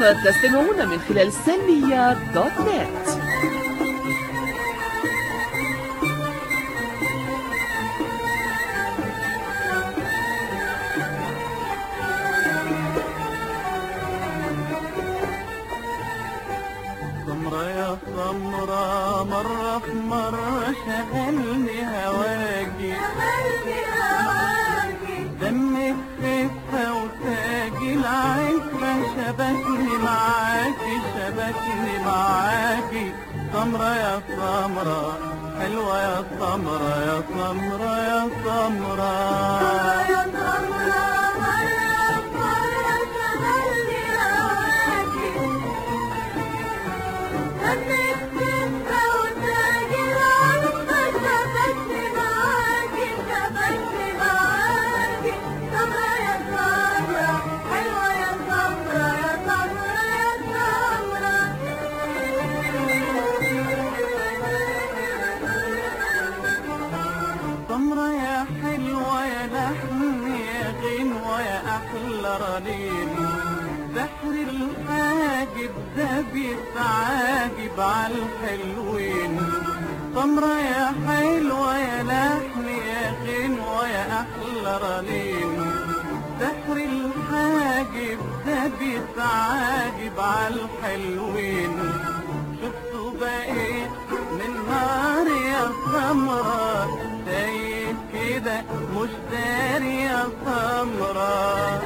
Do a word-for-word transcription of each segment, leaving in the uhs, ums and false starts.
تستمعون من خلال سلميات دوت نت. سمرة يا سمرة مرة في مرة شغلني هواكي دمك خفة وتاجي العفة شبكني معاكي شبكني معاكي. سمرة يا سمرة حلوة يا سمرة يا سمرة يا سمرة سحر الحاجب ده بيتعاجب عالحلوين. سمرة يا حلوة يا لحن يا غنوة يا أحلى رنين. سحر الحاجب ده بيتعاجب عالحلوين. شفتوا بقيت من نار يا سمرة شايف كده مش داري يا سمرة.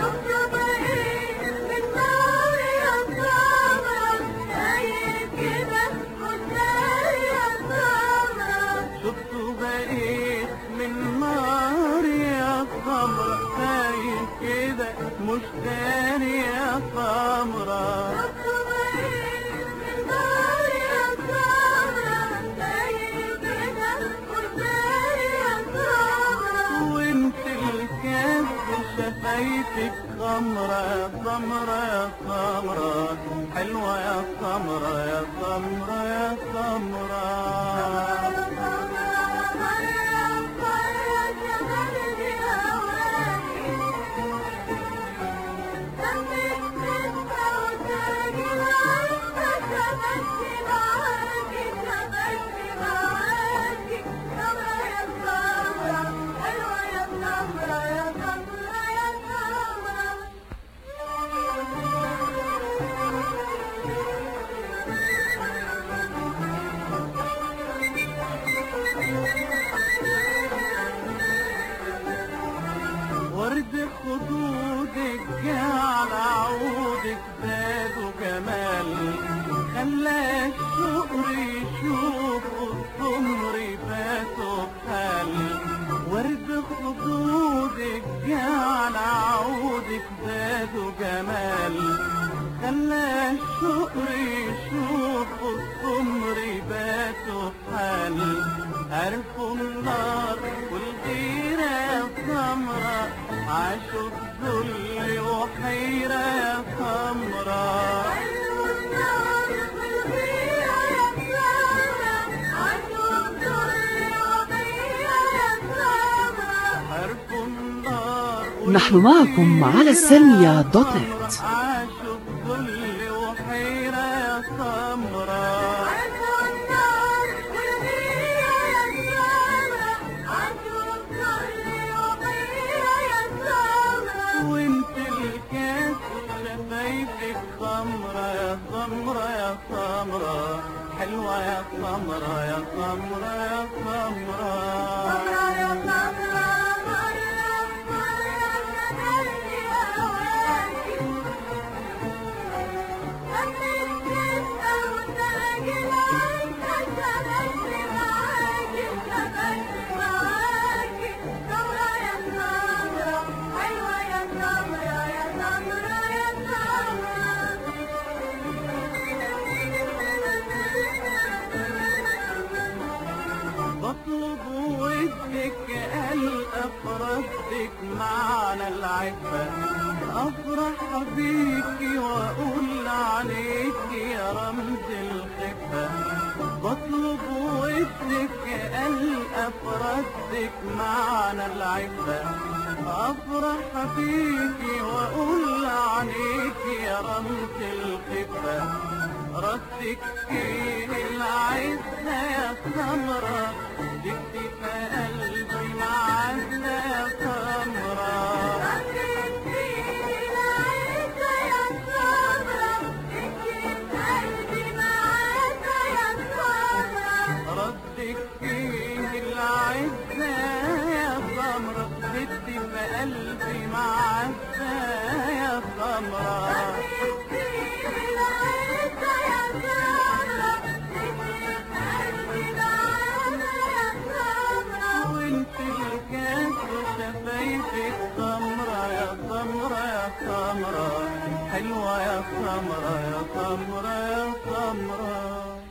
مش داري يا سمرة وانت الكاس شفايفك خمرة يا سمرة يا سمرة حلوة يا سمرة يا سمرة يا سمرة. ورد خدودك على عودك زاد جمال خلى الشقر يشوف السمر فاتوا بحال. ورد خدودك على عودك زاد جمال خلى الشقر يشوف السمر فاتوا بحال. عرفوا النار والغيرة يا سمرة عاشوا الذل وحيرة يا سمرة. عرفوا النار والغيرة يا سمرة عاشوا الذل وحيرة يا سمرة. عرفوا النار نحن معكم على السلميات دوت نت. عاشوا الذل وحيرة يا سمرة. سمرة يا سمرة يا سمرة حلوة يا سمرة يا سمرة يا سمرة. بطلب ودك الأفردك معنى العفة أفرح بيكي وأقول عليكي يا رمز الخفة. بطلب ودك ألقى في ردك معنى العفة، أفرح فيكي وأقول عنيكي يا رمز الخفة. ردك فيه العزة يا سمرة، جبتي في قلبي معزة يا سمرة. ردك فيه العزة يا سمرة، جبتي في قلبي معزة يا سمرة. ردك فيه العزة يا سمرة، جبتي في قلبي معزة يا سمرة. شفايفك سمرة يا سمرة يا سمرة، حلوة يا سمرة يا سمرة يا سمرة.